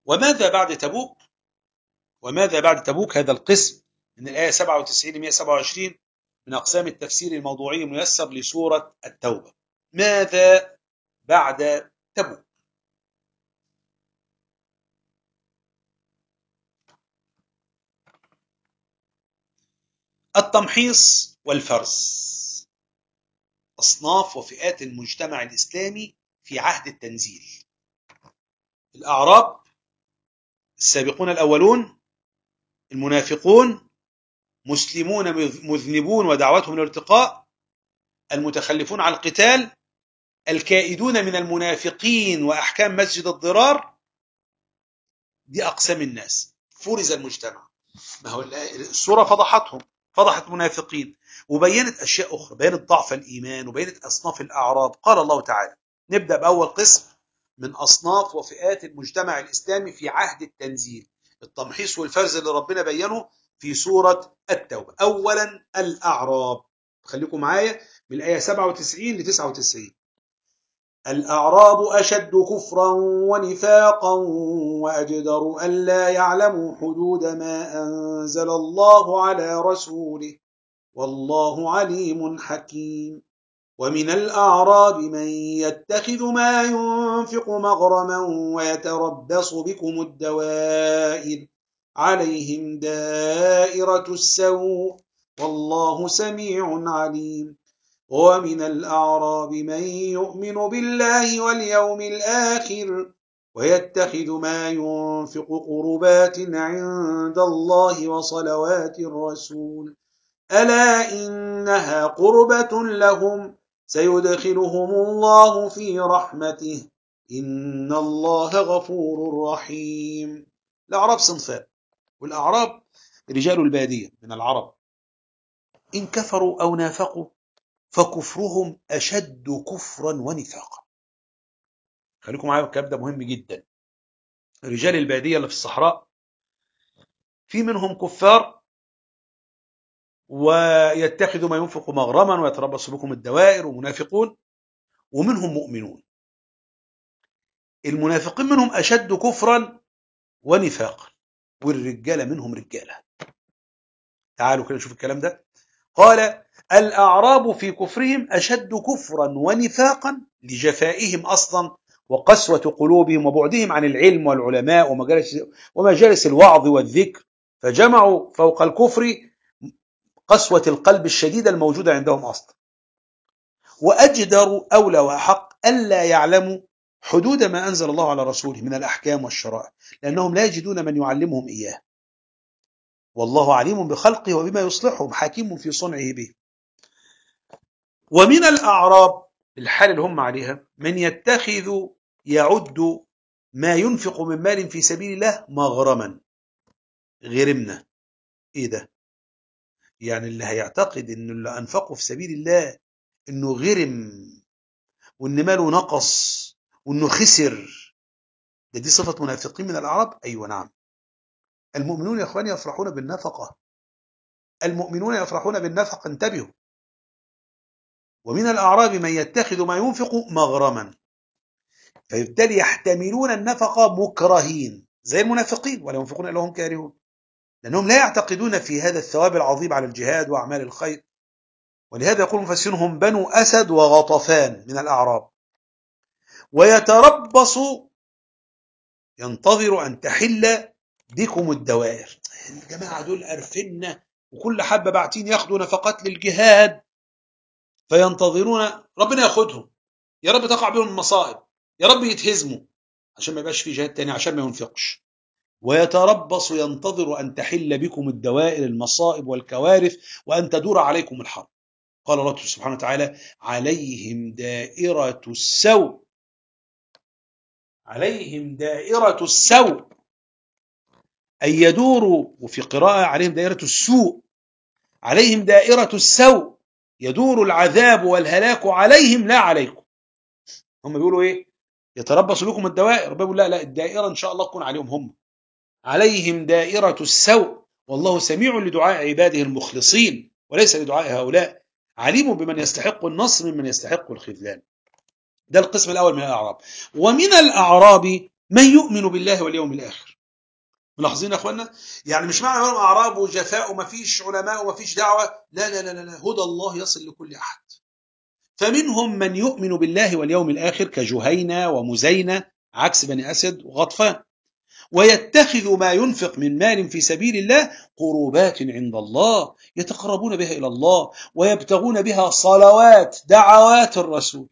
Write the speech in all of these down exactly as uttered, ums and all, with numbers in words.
وماذا بعد تبوك؟ وماذا بعد تبوك هذا القسم من الآية سبعة وتسعين ل مئة وسبعة وعشرين من أقسام التفسير الموضوعي الميسر لسورة التوبة. ماذا بعد تبوك؟ التمحيص والفرز، أصناف وفئات المجتمع الإسلامي في عهد التنزيل. الأعراب، السابقون الأولون، المنافقون، مسلمون مذنبون ودعوتهم للارتقاء، المتخلفون عن القتال، الكائدون من المنافقين وأحكام مسجد الضرار. دي أقسام الناس. فرز المجتمع. ما هو السورة فضحتهم، فضحت منافقين وبينت أشياء أخرى، بينت ضعف الإيمان وبينت أصناف الأعراب. قال الله تعالى، نبدأ بأول قسم من أصناف وفئات المجتمع الإسلامي في عهد التنزيل، التمحيص والفرز اللي ربنا بينه في سورة التوبة. أولا الأعراب، خليكم معايا من الآية سبعة وتسعين ل تسعة وتسعين. الأعراب أشد كفرا ونفاقا وأجدر ألا يعلموا حدود ما أنزل الله على رسوله والله عليم حكيم. ومن الأعراب من يتخذ ما ينفق مغرما ويتربص بكم الدوائر عليهم دائرة السوء والله سميع عليم. ومن الأعراب من يؤمن بالله واليوم الآخر ويتخذ ما ينفق قربات عند الله وصلوات الرسول ألا إنها قربة لهم سيدخلهم الله في رحمته إن الله غفور رحيم. الأعراب صنفان، والأعراب رجال البادية من العرب، إن كفروا أو نافقوا فكفرهم أشد كفرا ونفاقا. خليكم معايا، الكلام ده مهم جدا. رجال البادية اللي في الصحراء في منهم كفار ويتخذ ما ينفق مغرما ويتربص بكم الدوائر ومنافقون، ومنهم مؤمنون. المنافقين منهم أشد كفرا ونفاقا، والرجالة منهم رجالة. تعالوا كده نشوف الكلام ده. قال الأعراب في كفرهم أشد كفرا ونفاقا لجفائهم أصلا وقسوة قلوبهم وبعدهم عن العلم والعلماء ومجالس, ومجالس الوعظ والذكر، فجمعوا فوق الكفر قسوة القلب الشديدة الموجودة عندهم أصلا. وأجدروا أولى وأحق ألا يعلموا حدود ما أنزل الله على رسوله من الأحكام والشرائع، لأنهم لا يجدون من يعلمهم إياه، والله عليم بخلقه وبما يصلحهم حكيم في صنعه به. ومن الأعراب الحال اللي هم عليها من يتخذ يعد ما ينفق من مال في سبيل الله مغرما، غرمنا. إيه ده؟ يعني اللي هيعتقد إنه اللي أنفقه في سبيل الله إنه غرم وإن ماله نقص وإنه خسر، ده دي صفة منافقين من الأعراب. أيوة نعم. المؤمنون يا أخواني يفرحون بالنفقة، المؤمنون يفرحون بالنفقة، انتبهوا. ومن الأعراب من يتخذ ما ينفق مغرما، فبالتالي يحتملون النفقة مكرهين زي المنافقين، ولا ينفقون إلا هم كارهون، لأنهم لا يعتقدون في هذا الثواب العظيم على الجهاد وأعمال الخير. ولهذا يقول مفسرون هم بنو أسد وغطفان من الأعراب. ويتربص، ينتظر أن تحل بكم الدوائر. الجماعة دول أرفنا وكل حبة باعتين ياخدوا نفقات للجهاد، فينتظرون ربنا ياخدهم، يا رب تقع بهم المصائب، يا رب يتهزموا عشان ما يبقاش في جهاد تاني، عشان ما ينفقش. ويتربص، ينتظر أن تحل بكم الدوائر، المصائب والكوارث، وأن تدور عليكم الحرب. قال الله سبحانه وتعالى عليهم دائرة السوء، عليهم دائرة السوء أي يدوروا، وفي قراءة عليهم دائرة السوء، عليهم دائرة السوء يدور العذاب والهلاك عليهم لا عليكم. هم بيقولوا إيه؟ يتربص بكم الدوائر، ربنا بيقول لا لا، الدائرة إن شاء الله تكون عليهم هم. عليهم دائرة السوء والله سميع لدعاء عباده المخلصين وليس لدعاء هؤلاء، عليم بمن يستحق النصر ممن يستحق الخذلان. ده القسم الأول من الأعراب. ومن الأعراب من يؤمن بالله واليوم الآخر. ملاحظين يا أخوانا؟ يعني مش معنى أنهم أعراب وجفاء وما فيش علماء وما فيش دعوة، لا لا لا لا، هدى الله يصل لكل أحد. فمنهم من يؤمن بالله واليوم الآخر كجهينة ومزينة عكس بني أسد وغطفان، ويتخذ ما ينفق من مال في سبيل الله قربات عند الله يتقربون بها إلى الله ويبتغون بها صلوات دعوات الرسول.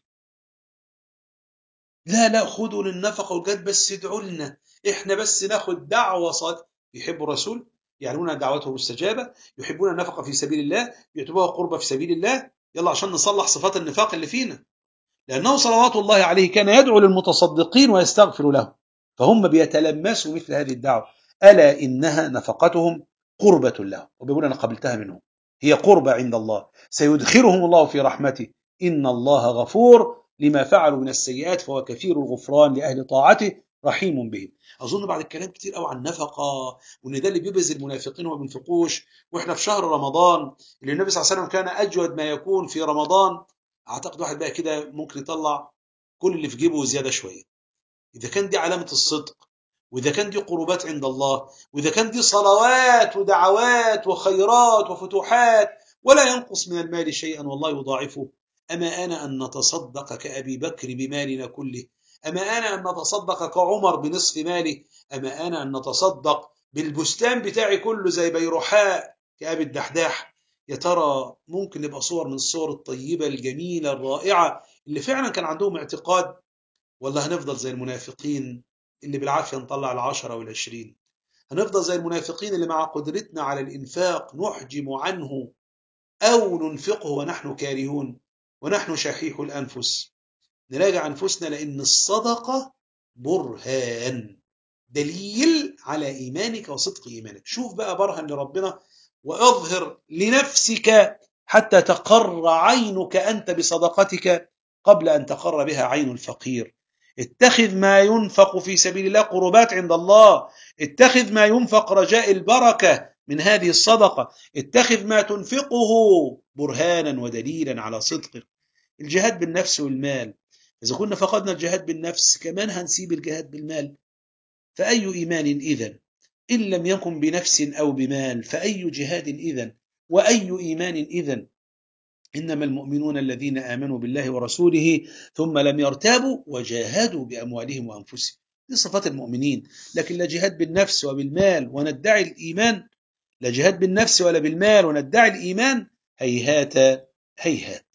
لا لا، خذوا للنفقة والجد بس ادعوا لنا، احنا بس ناخد دعوة صادقة. يحبوا الرسول، يعلمون دعوته مستجابة، يحبون النفقة في سبيل الله، يعتبروها قربة في سبيل الله. يلا عشان نصلح صفات النفاق اللي فينا، لأنه صلوات الله عليه كان يدعو للمتصدقين ويستغفر لهم، فهم بيتلمسوا مثل هذه الدعوة. ألا إنها نفقتهم قربة لهم، وبيقول أنا قبلتها منهم، هي قربة عند الله، سيدخلهم الله في رحمته، إن الله غفور لما فعلوا من السيئات فهو كثير الغفران لأهل طاعته رحيم بهم. أظن بعد الكلام كتير قوي عن النفقة، وإن ده اللي بيبذل المنافقين وما بينفقوش، وإحنا في شهر رمضان اللي النبي صلى الله عليه وسلم كان أجود ما يكون في رمضان. اعتقد واحد بقى كده ممكن يطلع كل اللي في جيبه زياده شويه، اذا كان دي علامه الصدق، واذا كان دي قربات عند الله، واذا كان دي صلوات ودعوات وخيرات وفتوحات، ولا ينقص من المال شيئا والله يضاعفه. اما انا ان نتصدق كابي بكر بمالنا كله، اما انا ان نتصدق كعمر بنصف ماله، اما انا ان نتصدق بالبستان بتاعي كله زي بيرحاء كابي الدحداح. يا ترى ممكن يبقى صور من الصور الطيبة الجميلة الرائعة اللي فعلا كان عندهم اعتقاد، ولا هنفضل زي المنافقين اللي بالعافية نطلع العشرة والعشرين؟ هنفضل زي المنافقين اللي مع قدرتنا على الإنفاق نحجم عنه أو ننفقه ونحن كارهون ونحن شحيح الأنفس؟ نراجع أنفسنا، لأن الصدقة برهان، دليل على إيمانك وصدق إيمانك. شوف بقى برهن لربنا، وأظهر لنفسك حتى تقر عينك أنت بصدقتك قبل أن تقر بها عين الفقير. اتخذ ما ينفق في سبيل الله قربات عند الله، اتخذ ما ينفق رجاء البركة من هذه الصدقة، اتخذ ما تنفقه برهانا ودليلا على صدقك. الجهاد بالنفس والمال، إذا كنا فقدنا الجهاد بالنفس كمان هنسيب الجهاد بالمال، فأي إيمان إذن إن لم يكن بنفس أو بمال؟ فأي جهاد إذن وأي إيمان إذن؟ إنما المؤمنون الذين آمنوا بالله ورسوله ثم لم يرتابوا وجاهدوا بأموالهم وأنفسهم. دي صفات المؤمنين. لكن لا جهاد بالنفس وبالمال وندعي الإيمان، لا جهاد بالنفس ولا بالمال وندعي الإيمان، هيهات هيهات.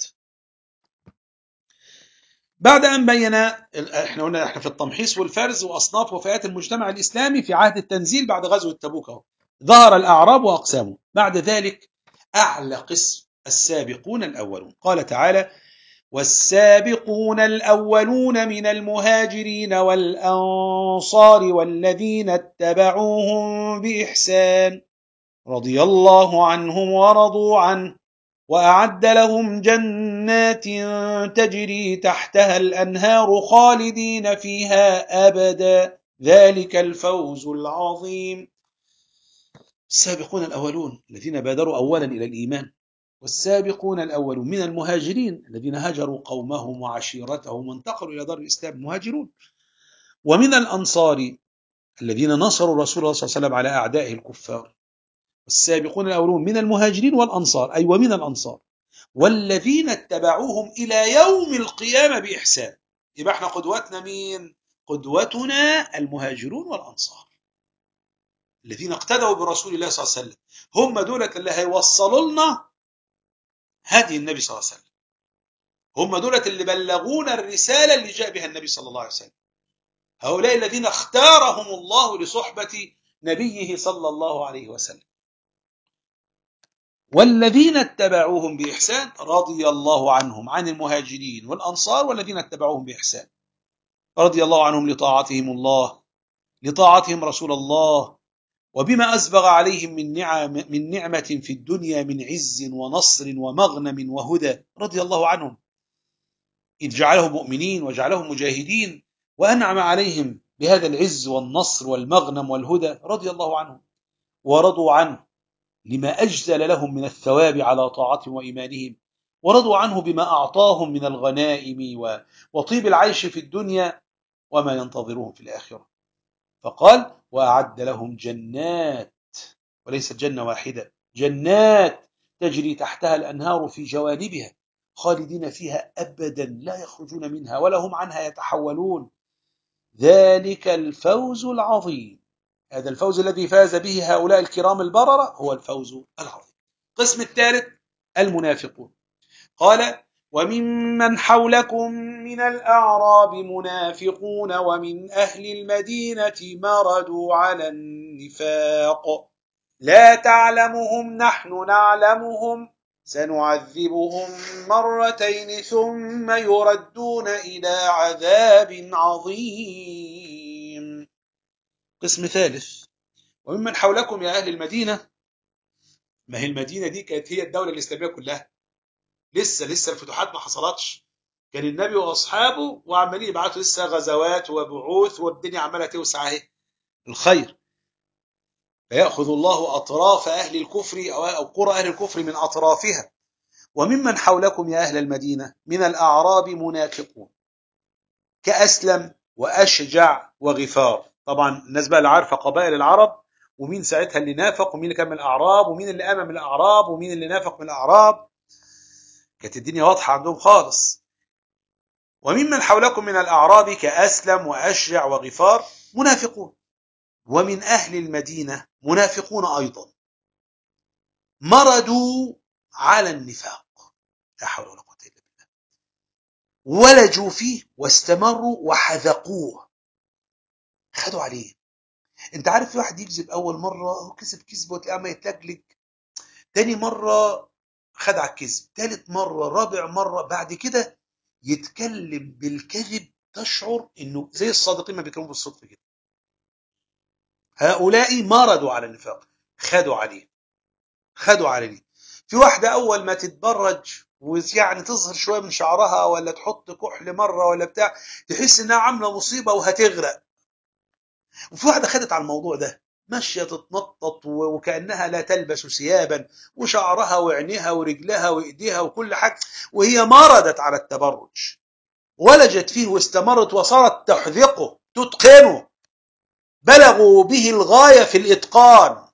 بعد أن بين، احنا قلنا احنا في التمحيص والفرز وأصناف وفئات المجتمع الإسلامي في عهد التنزيل بعد غزوة تبوك، اهو ظهر الأعراب وأقسامه. بعد ذلك أعلى قسم السابقون الأولون، قال تعالى: والسابقون الأولون من المهاجرين والأنصار والذين اتبعوهم بإحسان رضي الله عنهم ورضوا عنه وأعد لهم جنات تجري تحتها الأنهار خالدين فيها أبدا ذلك الفوز العظيم. السابقون الأولون الذين بادروا أولا إلى الإيمان، والسابقون الأولون من المهاجرين الذين هاجروا قومهم وعشيرتهم وانتقلوا إلى دار الإسلام المهاجرون، ومن الأنصار الذين نصروا رسول الله صلى الله عليه وسلم على أعدائه الكفار. والسابقون الأولون من المهاجرين والأنصار، أي ومن الأنصار، والذين اتبعوهم إلى يوم القيامة بإحسان. يبقى احنا قدوتنا مين؟ قدوتنا المهاجرون والأنصار الذين اقتدوا برسول الله صلى الله عليه وسلم، هم دولة اللي هيوصلوا لنا هدي النبي صلى الله عليه وسلم، هم دولة اللي بلغونا الرسالة اللي جاء بها النبي صلى الله عليه وسلم. هؤلاء الذين اختارهم الله لصحبة نبيه صلى الله عليه وسلم. والذين اتبعوهم بإحسان رضي الله عنهم، عن المهاجرين والأنصار والذين اتبعوهم بإحسان، رضي الله عنهم لطاعتهم الله، لطاعتهم رسول الله، وبما أسبغ عليهم من نعم من نعمة في الدنيا من عز ونصر ومغنم وهدى. رضي الله عنهم إذ جعلهم مؤمنين وجعلهم مجاهدين وأنعم عليهم بهذا العز والنصر والمغنم والهدى. رضي الله عنهم ورضوا عنه لما أجزل لهم من الثواب على طاعتهم وإيمانهم، ورضوا عنه بما أعطاهم من الغنائم وطيب العيش في الدنيا وما ينتظرهم في الآخرة. فقال وأعد لهم جنات، وليست جنة واحدة، جنات تجري تحتها الأنهار في جوانبها خالدين فيها أبدا لا يخرجون منها ولا هم عنها يتحولون، ذلك الفوز العظيم. هذا الفوز الذي فاز به هؤلاء الكرام البررة هو الفوز العظيم. القسم الثالث المنافقون. قال وممن حولكم من الأعراب منافقون ومن أهل المدينة مردوا على النفاق لا تعلمهم نحن نعلمهم سنعذبهم مرتين ثم يردون إلى عذاب عظيم. قسم ثالث وممن حولكم يا أهل المدينة. ما هي المدينة دي كانت هي الدولة الإسلامية كلها، لسه لسه الفتوحات ما حصلتش، كان النبي واصحابه وعمالين يبعتوا لسه غزوات وبعوث والدنيا عماله توسع اهي الخير. فيأخذ الله أطراف أهل الكفر أو قرى أهل الكفر من أطرافها. وممن حولكم يا أهل المدينة من الأعراب منافقون كأسلم وأشجع وغفار. طبعا الناس بقى اللي عارفة قبائل العرب ومين ساعتها اللي نافق ومين اللي كان من الأعراب ومين اللي آمن من الأعراب ومين اللي نافق من الأعراب، كانت الدنيا واضحة عندهم خالص. وممن حولكم من الأعراب كأسلم وأشجع وغفار منافقون، ومن أهل المدينة منافقون أيضا مردوا على النفاق، لا حول ولا قوة إلا بالله، ولجوا فيه واستمروا وحذقوه، خدوا عليه. انت عارف في واحد يكذب أول مرة كسب كذبه وتلاقيه ما يتلجلج، تاني مرة خد على الكذب، تالت مرة رابع مرة بعد كده يتكلم بالكذب تشعر انه زي الصادقين ما بيتكلموا بالصدق كده. هؤلاء مردوا على النفاق، خدوا عليه خدوا عليه. في واحدة أول ما تتبرج ويعني تظهر شوية من شعرها ولا تحط كحل مرة ولا بتاع تحس إنها عاملة مصيبة وهتغرق. وفي واحدة خدت على الموضوع ده ماشية تتنطط وكأنها لا تلبس ثيابا وشعرها وعينيها ورجلها وإيديها وكل حاجة، وهي مردت على التبرج ولجت فيه واستمرت وصارت تحذقه تتقنه، بلغوا به الغاية في الإتقان.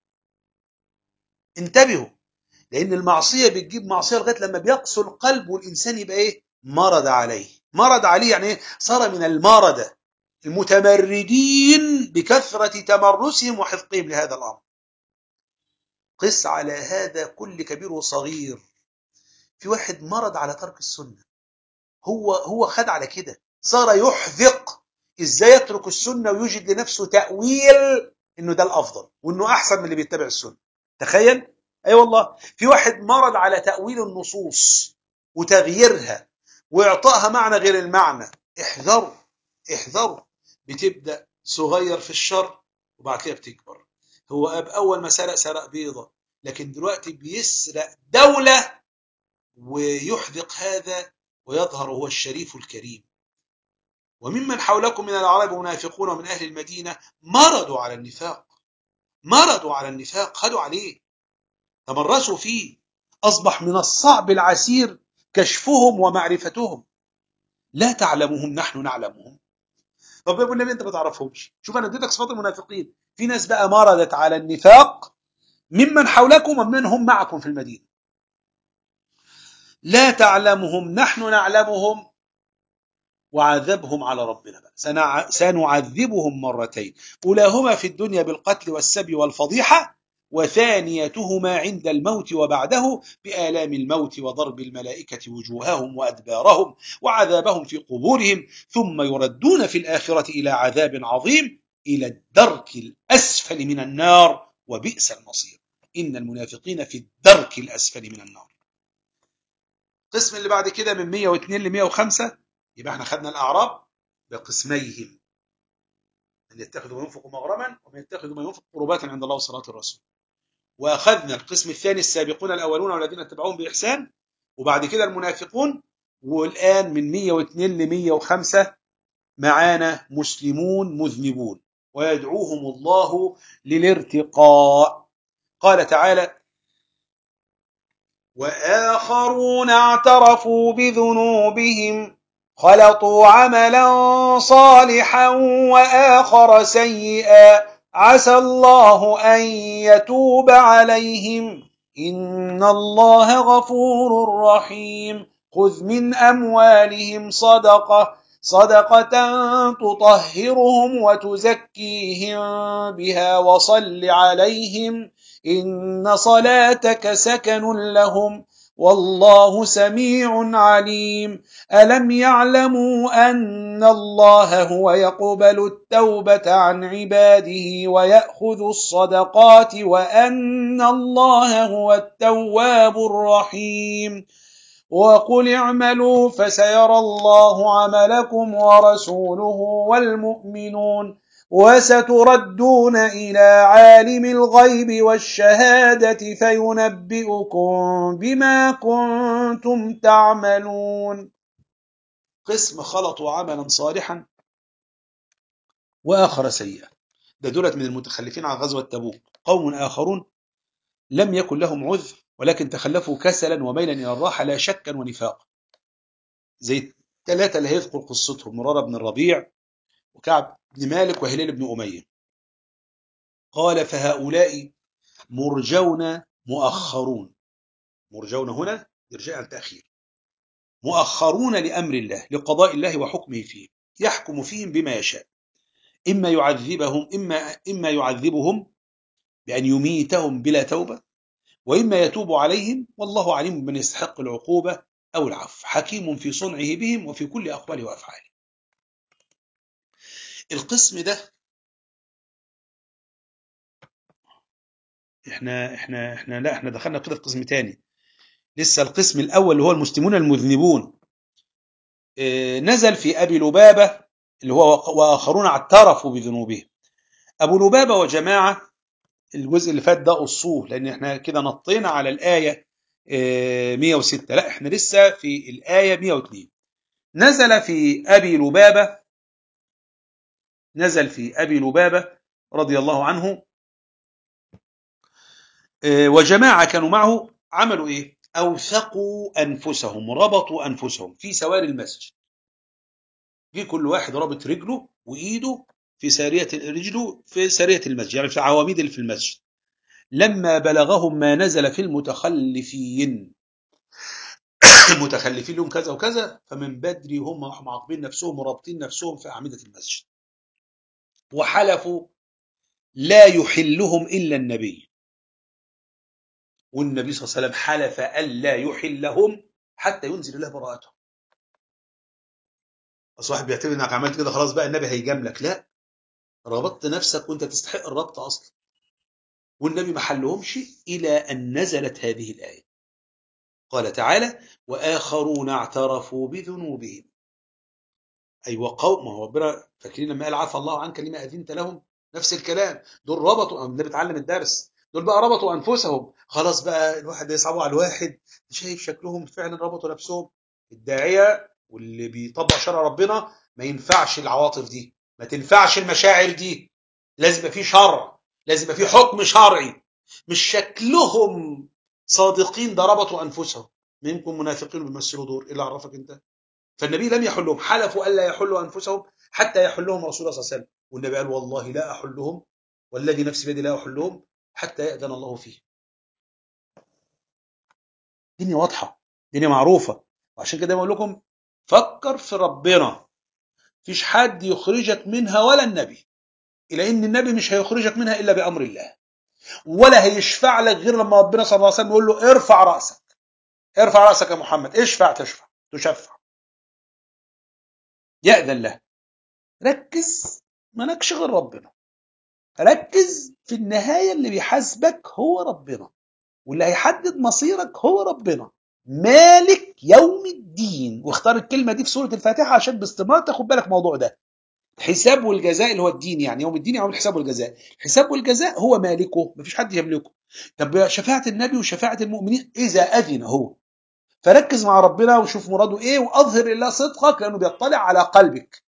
انتبهوا، لأن المعصية بتجيب معصية لغاية لما بيقسو القلب والإنسان يبقى إيه؟ مرض عليه. مرض عليه يعني إيه؟ صار من المردة المتمردين بكثرة تمرسهم وحفظهم لهذا الأمر. قس على هذا كل كبير وصغير. في واحد مرض على ترك السنة، هو هو خد على كده، صار يحذق إزاي يترك السنة ويوجد لنفسه تأويل إنه ده الأفضل وإنه أحسن من اللي بيتبع السنة. تخيل. أي أيوة والله. في واحد مرض على تأويل النصوص وتغييرها وإعطائها معنى غير المعنى. احذروا احذروا. بتبدأ صغير في الشر وبعد كده بتكبر. هو أب أول ما سرق سرق بيضة، لكن دلوقتي بيسرق دولة ويحذق هذا ويظهر هو الشريف الكريم. وممن حولكم من العرب منافقون ومن أهل المدينة مرضوا على النفاق مرضوا على النفاق خدوا عليه تمرسوا فيه، أصبح من الصعب العسير كشفهم ومعرفتهم. لا تعلمهم نحن نعلمهم. طب يقول النبي أنت ما تعرفهمش. شوف أنا اديتك صفات المنافقين، في ناس بقى مرضت على النفاق ممن حولكم ومن هم معكم في المدينة. لا تعلمهم نحن نعلمهم وعذبهم على ربنا بقى. سنعذبهم مرتين، أولاهما في الدنيا بالقتل والسبي والفضيحة، وثانيتهما عند الموت وبعده بآلام الموت وضرب الملائكة وجوههم وأدبارهم وعذابهم في قبورهم، ثم يردون في الآخرة إلى عذاب عظيم إلى الدرك الأسفل من النار وبئس المصير. إن المنافقين في الدرك الأسفل من النار. القسم اللي بعد كده من مئة واثنين ل مئة وخمسة، يبقى احنا خدنا الأعراب بقسميهم، من يتخذ ما ينفق مغرما ومن يتخذ ما ينفق قربات عند الله وصلاة الرسول. وأخذنا القسم الثاني السابقون الأولون والذين اتبعوهم بإحسان، وبعد كده المنافقون. والآن من مئة واثنين ل مئة وخمسة معانا مسلمون مذنبون ويدعوهم الله للارتقاء. قال تعالى وآخرون اعترفوا بذنوبهم خلطوا عملا صالحا وآخر سيئا عسى الله أن يتوب عليهم إن الله غفور رحيم خذ من أموالهم صدقة صدقة تطهرهم وتزكيهم بها وصل عليهم إن صلاتك سكن لهم والله سميع عليم ألم يعلموا أن الله هو يقبل التوبة عن عباده ويأخذ الصدقات وأن الله هو التواب الرحيم وقل اعملوا فسيرى الله عملكم ورسوله والمؤمنون وستردون إلى عالم الغيب والشهادة فينبئكم بما كنتم تعملون. قسم خلطوا عملا صالحا وآخر سيئا، ده دولت من المتخلفين عن غزوة تبوك. قوم آخرون لم يكن لهم عذر ولكن تخلفوا كسلا وميلا إلى الراحة لا شكا ونفاقا، زي الثلاثة اللي هيذكر قصتهم مرارة بن الربيع وكعب بن مالك وهلال بن أمية. قال فهؤلاء مرجون مؤخرون، مرجون هنا يرجع التأخير، مؤخرون لأمر الله لقضاء الله وحكمه فيه، يحكم فيهم بما يشاء، إما يعذبهم إما إما يعذبهم بأن يميتهم بلا توبة، وإما يتوب عليهم والله عليم بمن يستحق العقوبة أو العفو، حكيم في صنعه بهم وفي كل أقواله وأفعاله. القسم ده احنا احنا احنا لا احنا دخلنا كده في قسم تاني، لسه القسم الأول اللي هو المسلمون المذنبون اه نزل في أبي لبابة اللي هو وآخرون اعترفوا بذنوبهم. أبو لبابة وجماعة، الجزء اللي فات ده أصول لأن احنا كده نطينا على الآية اه مئة وستة، لا احنا لسه في الآية مئة واثنين. نزل في أبي لبابة نزل في أبي لبابة رضي الله عنه اه وجماعة كانوا معه عملوا إيه؟ أوثقوا أنفسهم، ربطوا أنفسهم في سواري المسجد. جه كل واحد رابط رجله وإيده في سارية رجله في سارية المسجد، يعني في عواميد اللي في المسجد. لما بلغهم ما نزل في المتخلفين المتخلفين لهم كذا وكذا، فمن بدري هم معاقبين نفسهم ورابطين نفسهم في أعمدة المسجد، وحلفوا لا يحلهم إلا النبي، والنبي صلى الله عليه وسلم حلف ألا يحلهم حتى ينزل الله براءتهم. أصل واحد بيعتبر إنك عملت كده خلاص بقى النبي هيجاملك، لا، ربطت نفسك وأنت تستحق الربط أصلا، والنبي ما حلهمش إلى أن نزلت هذه الآية. قال تعالى وآخرون اعترفوا بذنوبهم، أيوة قوم، ما هو ربنا فاكرين لما قال عفى الله عنك لما أذنت لهم، نفس الكلام، دول ربطوا، النبي بيتعلم الدرس، دول بقى ربطوا أنفسهم، خلاص بقى الواحد يصعبوا على الواحد، شايف شكلهم فعلا ربطوا نفسهم. الداعية واللي بيطبق شرع ربنا ما ينفعش العواطف دي، ما تنفعش المشاعر دي، لازم يبقى في شرع، لازم يبقى في حكم شرعي، مش شكلهم صادقين ده ربطوا أنفسهم، منكم منافقين بيمثلوا دور، إيه اللي عرفك أنت؟ فالنبي لم يحلهم، حلفوا ألا يحلوا أنفسهم حتى يحلهم رسول الله صلى الله عليه وسلم، والنبي قال والله لا أحلهم والذي نفسي بيدي لا أحلهم حتى يأذن الله فيه. الدنيا واضحة، الدنيا معروفة، وعشان كده بقول لكم فكر في ربنا، فيش حد يخرجك منها ولا النبي، إلى إن النبي مش هيخرجك منها إلا بأمر الله، ولا هيشفع لك غير لما ربنا صلى الله عليه وسلم يقول له ارفع رأسك، ارفع رأسك يا محمد، اشفع تشفع تشفع، يأذن له. ركز، مالكش غير ربنا، ركز في النهاية اللي بيحاسبك هو ربنا، واللي هيحدد مصيرك هو ربنا، مالك يوم الدين. واختار الكلمة دي في سورة الفاتحة عشان باستمرار تاخد بالك الموضوع ده، الحساب والجزاء اللي هو الدين، يعني يوم الدين يوم الحساب والجزاء، الحساب والجزاء هو مالكه، مفيش حد يملكه. طب شفاعة النبي وشفاعة المؤمنين إذا أذن هو، فركز مع ربنا وشوف مراده إيه وأظهر لله صدقك لأنه بيطلع على قلبك.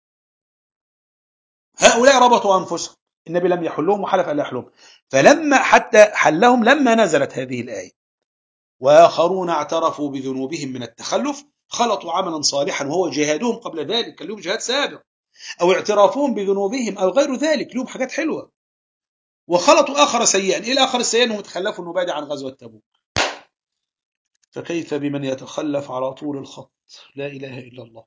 هؤلاء ربطوا أنفسهم، النبي لم يحلهم وحلف ألا يحلهم، فلما حتى حلهم لما نزلت هذه الآية وآخرون اعترفوا بذنوبهم من التخلف خلطوا عملا صالحا وهو جهادهم قبل ذلك، كان لهم جهاد سابق، أو اعترافهم بذنوبهم أو غير ذلك، لهم حاجات حلوة، وخلطوا آخر سيئا. إيه الآخر السيئا؟ أنهم تخلفوا النبادة عن غزوة تبوك. فكيف بمن يتخلف على طول الخط؟ لا إله إلا الله.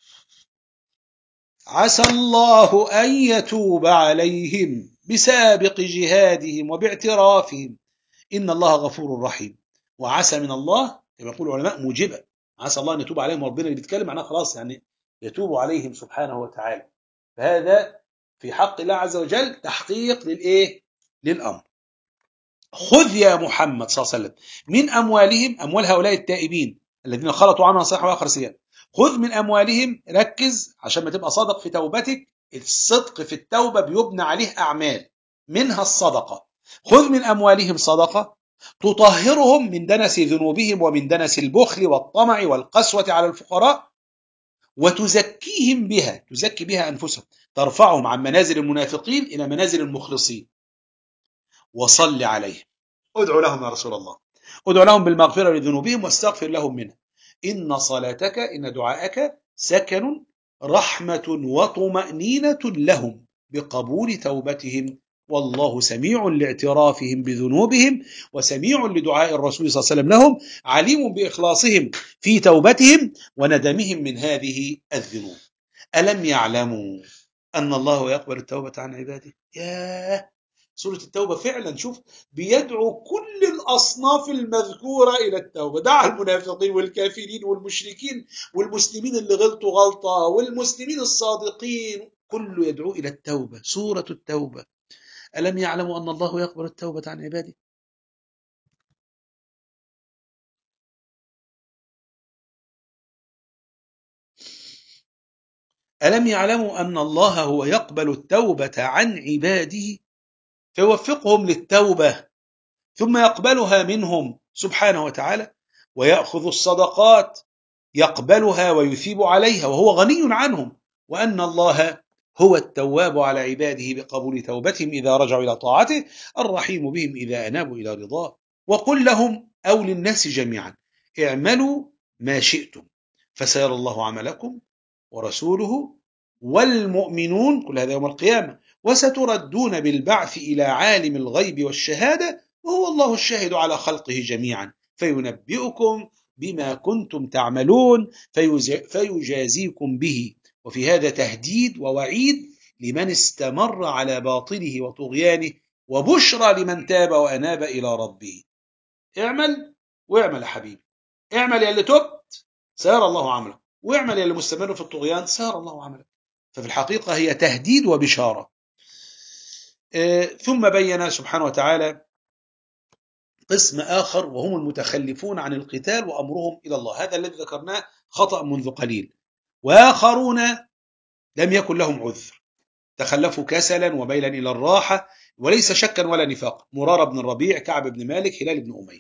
عسى الله أن يتوب عليهم بسابق جهادهم وباعترافهم إن الله غفور رحيم. وعسى من الله كما يقول العلماء موجبة، عسى الله أن يتوب عليهم، وربنا اللي بيتكلم معناه خلاص يعني يتوب عليهم سبحانه وتعالى. فهذا في حق الله عز وجل تحقيق للإيه؟ للأمر. خذ يا محمد صلى الله عليه وسلم من أموالهم، أموال هؤلاء التائبين الذين خلطوا عملا صالحا وآخر سيئا، خذ من أموالهم، ركز عشان ما تبقى صادق في توبتك. الصدق في التوبة بيبنى عليه أعمال، منها الصدقة. خذ من أموالهم صدقة تطهرهم من دنس ذنوبهم ومن دنس البخل والطمع والقسوة على الفقراء، وتزكيهم بها، تزكي بها أنفسهم، ترفعهم عن منازل المنافقين إلى منازل المخلصين. وصل عليهم، ادعو لهم يا رسول الله، ادعو لهم بالمغفرة لذنوبهم واستغفر لهم منها. إن صلاتك، إن دعاءك سكن رحمة وطمأنينة لهم بقبول توبتهم، والله سميع لاعترافهم بذنوبهم وسميع لدعاء الرسول صلى الله عليه وسلم لهم، عليم بإخلاصهم في توبتهم وندمهم من هذه الذنوب. ألم يعلموا أن الله يقبل التوبة عن عباده؟ ياه، سورة التوبة فعلا شوف بيدعو كل الأصناف المذكورة إلى التوبة. دعا المنافقين والكافرين والمشركين والمسلمين اللي غلطوا غلطة والمسلمين الصادقين، كله يدعو إلى التوبة. سورة التوبة. ألم يعلموا أن الله يقبل التوبة عن عباده؟ ألم يعلموا أن الله هو يقبل التوبة عن عباده فيوفقهم للتوبة ثم يقبلها منهم سبحانه وتعالى، ويأخذ الصدقات يقبلها ويثيب عليها وهو غني عنهم، وأن الله هو التواب على عباده بقبول توبتهم إذا رجعوا إلى طاعته، الرحيم بهم إذا أنابوا إلى رضاه. وقل لهم أو للناس جميعا اعملوا ما شئتم فسيرى الله عملكم ورسوله والمؤمنون، كل هذا يوم القيامة، وستردون بالبعث إلى عالم الغيب والشهادة وهو الله الشاهد على خلقه جميعا فينبئكم بما كنتم تعملون فيجازيكم به. وفي هذا تهديد ووعيد لمن استمر على باطله وطغيانه، وبشرى لمن تاب وأناب إلى ربه. اعمل واعمل يا حبيبي، اعمل يا اللي تبت سيرى الله عملك، واعمل يا اللي مستمر في الطغيان سيرى الله عملك. ففي الحقيقة هي تهديد وبشارة. آه ثم بين سبحانه وتعالى قسم آخر وهم المتخلفون عن القتال وأمرهم إلى الله، هذا الذي ذكرناه خطأ منذ قليل. وآخرون لم يكن لهم عذر، تخلفوا كسلا وميلا إلى الراحة وليس شكا ولا نفاق، مرارة بن الربيع، كعب بن مالك، هلال بن أمية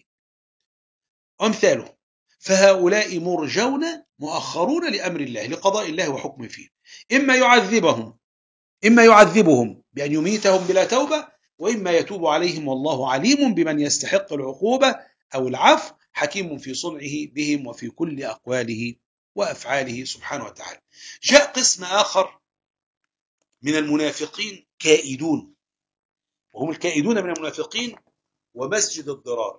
أمثاله. فهؤلاء مرجون مؤخرون لأمر الله، لقضاء الله وحكمه فيه، إما يعذبهم إما يعذبهم بأن يميتهم بلا توبة، وإما يتوب عليهم، والله عليم بمن يستحق العقوبة أو العفو، حكيم في صنعه بهم وفي كل أقواله وأفعاله سبحانه وتعالى. جاء قسم آخر من المنافقين كائدون، وهم الكائدون من المنافقين ومسجد الضرار،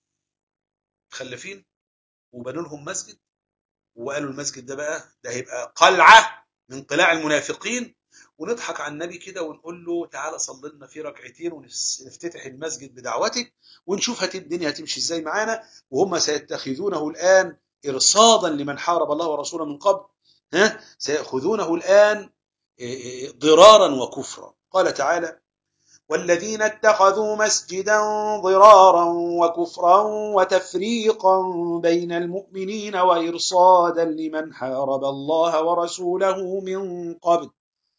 مخلفين وبنوا لهم مسجد، وقالوا المسجد ده بقى ده هيبقى قلعة من قلاع المنافقين، ونضحك على النبي كده ونقول له تعالى صلي لنا في ركعتين ونفتتح المسجد بدعوتك ونشوف هت الدنيا هتمشي ازاي معانا، وهم سيتخذونه الآن إرصادا لمن حارب الله ورسوله من قبل، ها سيأخذونه الآن ضرارا وكفرا. قال تعالى: والذين اتخذوا مسجدا ضرارا وكفرا وتفريقا بين المؤمنين وإرصادا لمن حارب الله ورسوله من قبل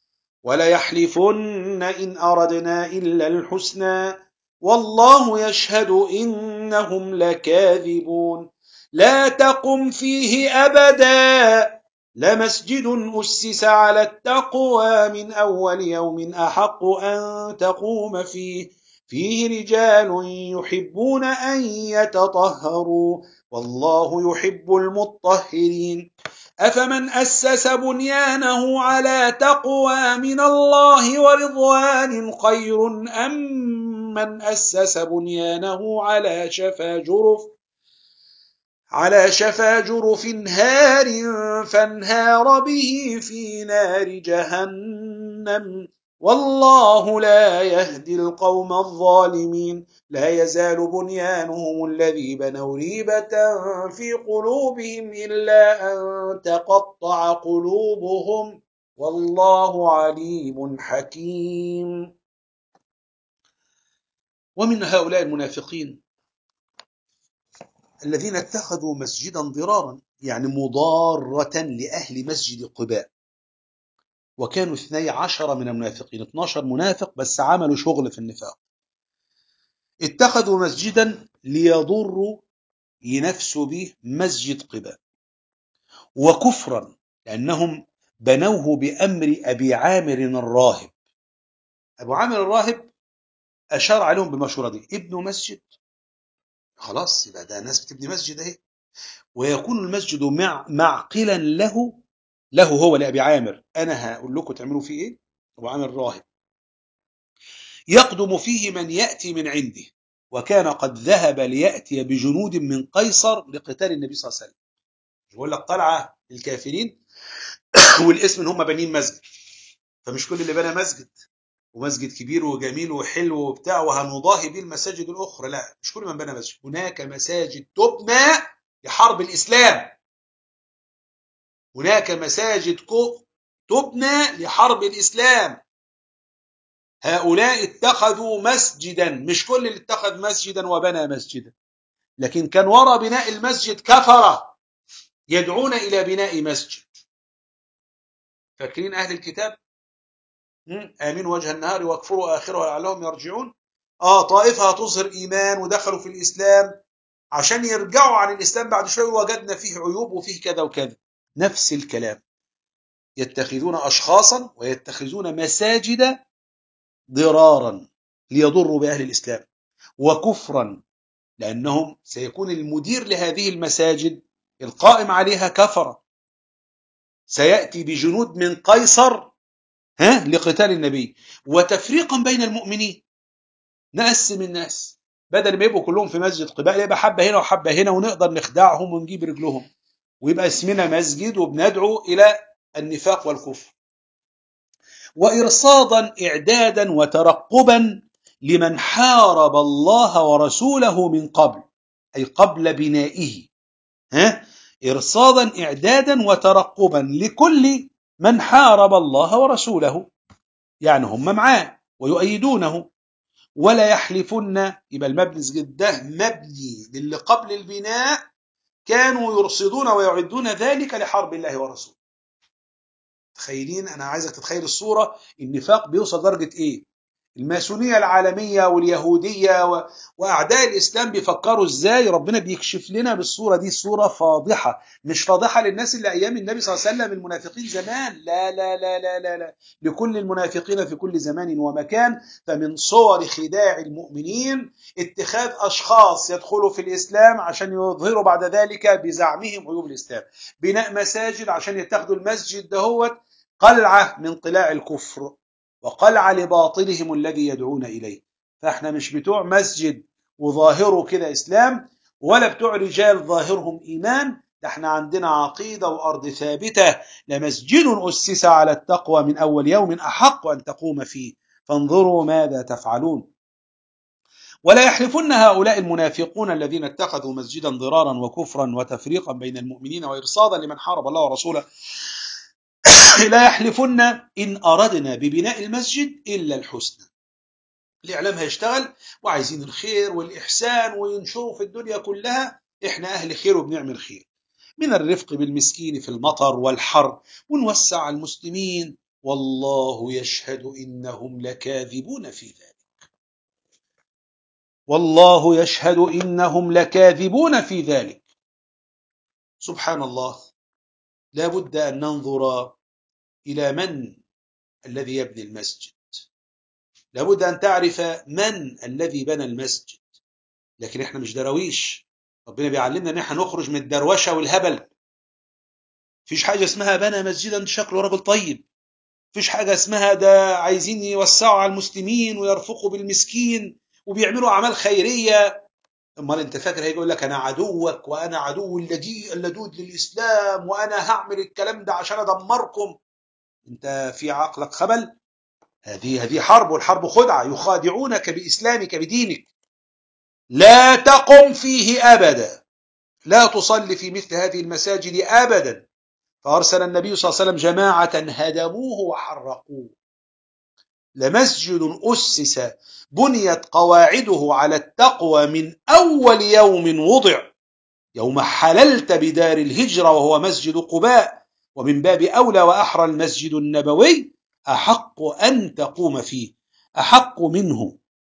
وليحلفن إن أردنا إلا الحسنى والله يشهد إنهم لكاذبون. لا تقم فيه أبدا لمسجد أسس على التقوى من أول يوم أحق أن تقوم فيه فيه رجال يحبون أن يتطهروا والله يحب المطهرين أفمن أسس بنيانه على تقوى من الله ورضوان خير أم من أسس بنيانه على شفا جرف على شفا جرف هار فانهار به في نار جهنم والله لا يهدي القوم الظالمين لا يزال بنيانهم الذي بنوا ريبة في قلوبهم إلا أن تقطع قلوبهم والله عليم حكيم. ومن هؤلاء المنافقين الذين اتخذوا مسجدا ضرارا يعني مضارة لأهل مسجد قباء، وكانوا اثني عشر من المنافقين، اثني عشر منافق بس عملوا شغل في النفاق. اتخذوا مسجدا ليضروا ينفسوا به مسجد قباء، وكفرا لأنهم بنوه بأمر أبي عامر الراهب. أبو عامر الراهب أشار عليهم بالمشورة دي، ابنوا مسجد، خلاص يبقى ده ناس بتبني مسجد اهي، ويكون المسجد مع معقلا له له هو لأبي عامر، أنا هقول لكم تعملوا فيه إيه. أبو عامر الراهب يقدم فيه من يأتي من عنده، وكان قد ذهب ليأتي بجنود من قيصر لقتال النبي صلى الله عليه وسلم. يقول لك طلعة للكافرين والاسم ان هم بانين مسجد، فمش كل اللي بنى مسجد ومسجد كبير وجميل وحلو وبتاع وهنضاهي به المساجد الأخرى، لا، مش كل من بنى مسجد، هناك مساجد تبنى لحرب الإسلام، هناك مساجد تبنى لحرب الإسلام. هؤلاء اتخذوا مسجدا، مش كل اللي اتخذ مسجدا وبنى مسجدا، لكن كان وراء بناء المسجد كفرة يدعون إلى بناء مسجد. فاكرين أهل الكتاب آمنوا وجه النهار واكفروا آخره لعلهم يرجعون. آه طائفة تظهر إيمان ودخلوا في الإسلام عشان يرجعوا عن الإسلام بعد شوية وجدنا فيه عيوب وفيه كذا وكذا. نفس الكلام، يتخذون أشخاصا ويتخذون مساجد ضرارا ليضروا بأهل الإسلام، وكفرا لأنهم سيكون المدير لهذه المساجد القائم عليها كفرة، سيأتي بجنود من قيصر ها لقتال النبي، وتفريقا بين المؤمنين، نقسم الناس بدل ما يبقوا كلهم في مسجد قباء يبقى حبة هنا وحبة هنا ونقدر نخدعهم ونجيب رجلهم ويبقى اسمنا مسجد وبندعو إلى النفاق والكفر. وإرصادا إعدادا وترقبا لمن حارب الله ورسوله من قبل، أي قبل بنائه، ها إرصادا إعدادا وترقبا لكل من حارب الله ورسوله، يعني هم معاه ويؤيدونه. ولا يحلفن، يبقى المبني ده مبني للي قبل البناء كانوا يرصدون ويعدون ذلك لحرب الله ورسوله. تخيلين، أنا عايزك تتخيل الصورة، النفاق بيوصل درجة إيه؟ الماسونية العالمية واليهودية و... وأعداء الإسلام بيفكروا إزاي. ربنا بيكشف لنا بالصورة دي صورة فاضحة، مش فاضحة للناس اللي أيام النبي صلى الله عليه وسلم المنافقين زمان، لا لا لا لا لا, لا. لكل المنافقين في كل زمان ومكان. فمن صور خداع المؤمنين اتخاذ أشخاص يدخلوا في الإسلام عشان يظهروا بعد ذلك بزعمهم عيوب الإسلام، بناء مساجد عشان يتخذوا المسجد دهوت قلعة من قلاع الكفر وقلع لباطلهم الذي يدعون إليه. فاحنا مش بتوع مسجد وظاهره كده إسلام، ولا بتوع رجال ظاهرهم إيمان، ده احنا عندنا عقيدة وأرض ثابتة، لمسجد أسس على التقوى من أول يوم أحق أن تقوم فيه فانظروا ماذا تفعلون. ولا يحلفن هؤلاء المنافقون الذين اتخذوا مسجدا ضرارا وكفرا وتفريقا بين المؤمنين وإرصادا لمن حارب الله ورسوله لا يحلفن إن أردنا ببناء المسجد إلا الحسنى. الإعلام هيشتغل وعايزين الخير والإحسان وينشروا في الدنيا كلها إحنا أهل خير وبنعمل خير، من الرفق بالمسكين في المطر والحر، ونوسع على المسلمين، والله يشهد إنهم لكاذبون في ذلك، والله يشهد إنهم لكاذبون في ذلك. سبحان الله. لا بد أن ننظر إلى من الذي يبني المسجد، لابد أن تعرف من الذي بنى المسجد. لكن احنا مش درويش، ربنا بيعلمنا ان احنا نخرج من الدروشة والهبل. فيش حاجة اسمها بنى مسجدا شكله راجل طيب، فيش حاجة اسمها ده عايزين يوسعوا على المسلمين ويرفقوا بالمسكين وبيعملوا أعمال خيرية. امال انت فاكر هيقول لك انا عدوك وانا عدو اللجيء اللدود للاسلام وانا هعمل الكلام ده عشان ادمركم؟ انت في عقلك خبل. هذه هذه حرب، والحرب خدعة، يخادعونك بإسلامك بدينك. لا تقم فيه أبدا، لا تصلي في مثل هذه المساجد أبدا. فأرسل النبي صلى الله عليه وسلم جماعة هدموه وحرقوه. لمسجد أسس بنيت قواعده على التقوى من أول يوم وضع، يوم حللت بدار الهجرة وهو مسجد قباء، ومن باب أولى وأحرى المسجد النبوي أحق أن تقوم فيه، أحق منه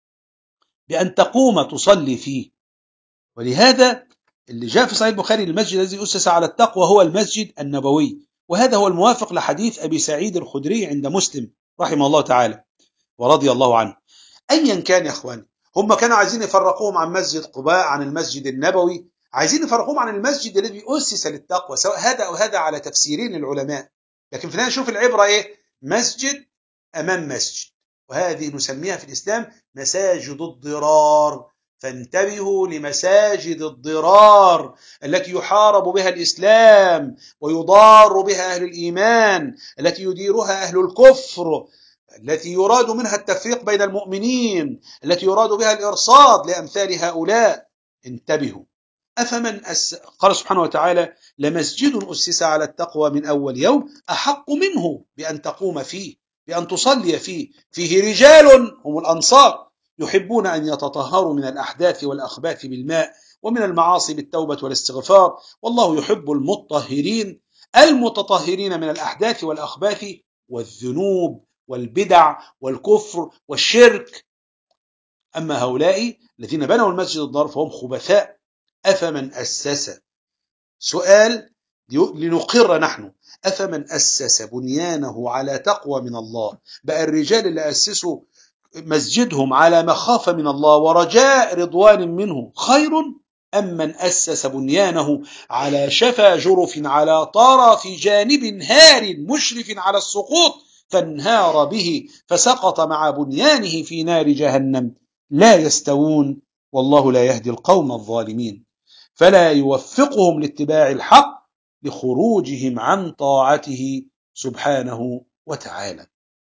بأن تقوم تصلي فيه. ولهذا اللي جاء في صحيح البخاري المسجد الذي أسس على التقوى هو المسجد النبوي، وهذا هو الموافق لحديث أبي سعيد الخدري عند مسلم رحمه الله تعالى ورضي الله عنه. أيا كان يا أخواني، هم كانوا عايزين يفرقوهم عن مسجد قباء عن المسجد النبوي، عايزين يفرقوهم عن المسجد الذي أسس للتقوى، سواء هذا أو هذا على تفسيرين العلماء. لكن في النهاية نشوف العبرة إيه؟ مسجد أمام مسجد، وهذه نسميها في الإسلام مساجد الضرار. فانتبهوا لمساجد الضرار التي يحارب بها الإسلام ويضار بها أهل الإيمان، التي يديرها أهل الكفر، التي يراد منها التفريق بين المؤمنين، التي يراد بها الإرصاد لأمثال هؤلاء. انتبهوا. أفمن أس... قال سبحانه وتعالى لمسجد أسس على التقوى من أول يوم أحق منه بأن تقوم فيه، بأن تصلي فيه، فيه رجال هم الأنصار يحبون أن يتطهروا من الأحداث والأخباث بالماء، ومن المعاصي بالتوبة والاستغفار، والله يحب المطهرين المتطهرين من الأحداث والأخباث والذنوب والبدع والكفر والشرك. أما هؤلاء الذين بنوا المسجد الضار فهم خبثاء. أفمن أسس، سؤال لنقر نحن، أفمن أسس بنيانه على تقوى من الله، بقى الرجال اللي أسسوا مسجدهم على مخافة من الله ورجاء رضوان منه خير أم من أسس بنيانه على شفا جرف على طرف جانب هار مشرف على السقوط فانهار به فسقط مع بنيانه في نار جهنم؟ لا يستوون، والله لا يهدي القوم الظالمين. فلا يوفقهم لاتباع الحق لخروجهم عن طاعته سبحانه وتعالى.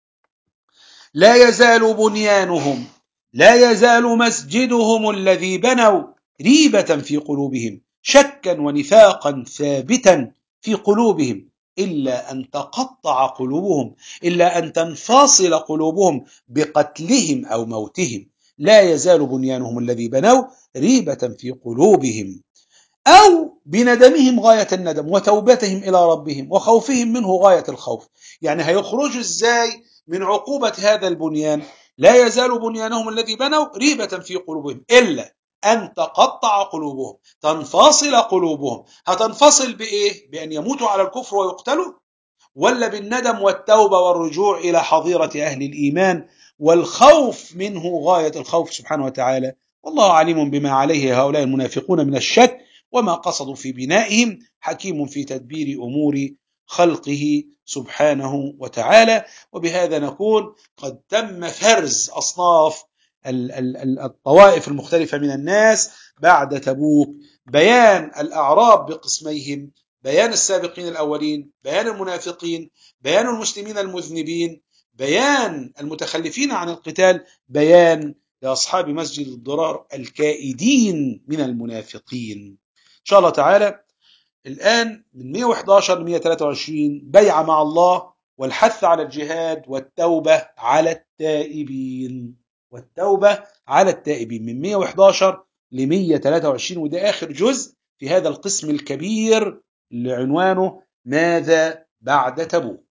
لا يزال بنيانهم، لا يزال مسجدهم الذي بنوا ريبة في قلوبهم، شكا ونفاقا ثابتا في قلوبهم، إلا أن تقطع قلوبهم، إلا أن تنفصل قلوبهم بقتلهم أو موتهم. لا يزال بنيانهم الذي بنوا ريبة في قلوبهم، أو بندمهم غاية الندم وتوبتهم إلى ربهم وخوفهم منه غاية الخوف. يعني هيخرجوا إزاي من عقوبة هذا البنيان؟ لا يزال بنيانهم الذي بنوا ريبة في قلوبهم إلا أن تقطع قلوبهم، تنفصل قلوبهم. هتنفصل بإيه؟ بأن يموتوا على الكفر ويقتلوا، ولا بالندم والتوبة والرجوع إلى حظيرة أهل الإيمان والخوف منه غاية الخوف سبحانه وتعالى؟ والله عليم بما عليه هؤلاء المنافقون من الشك، وما قصدوا في بنائهم، حكيم في تدبير أمور خلقه سبحانه وتعالى. وبهذا نكون قد تم فرز أصناف الطوائف المختلفة من الناس بعد تبوك، بيان الأعراب بقسميهم، بيان السابقين الأولين، بيان المنافقين، بيان المسلمين المذنبين، بيان المتخلفين عن القتال، بيان لأصحاب مسجد الضرار الكائدين من المنافقين. إن شاء الله تعالى الآن من مئة وأحد عشر ل مئة وثلاثة وعشرين بيعة مع الله والحث على الجهاد والتوبة على التائبين، والتوبة على التائبين من مئة وأحد عشر ل مئة وثلاثة وعشرين، وده آخر جزء في هذا القسم الكبير اللي عنوانه ماذا بعد تبوك.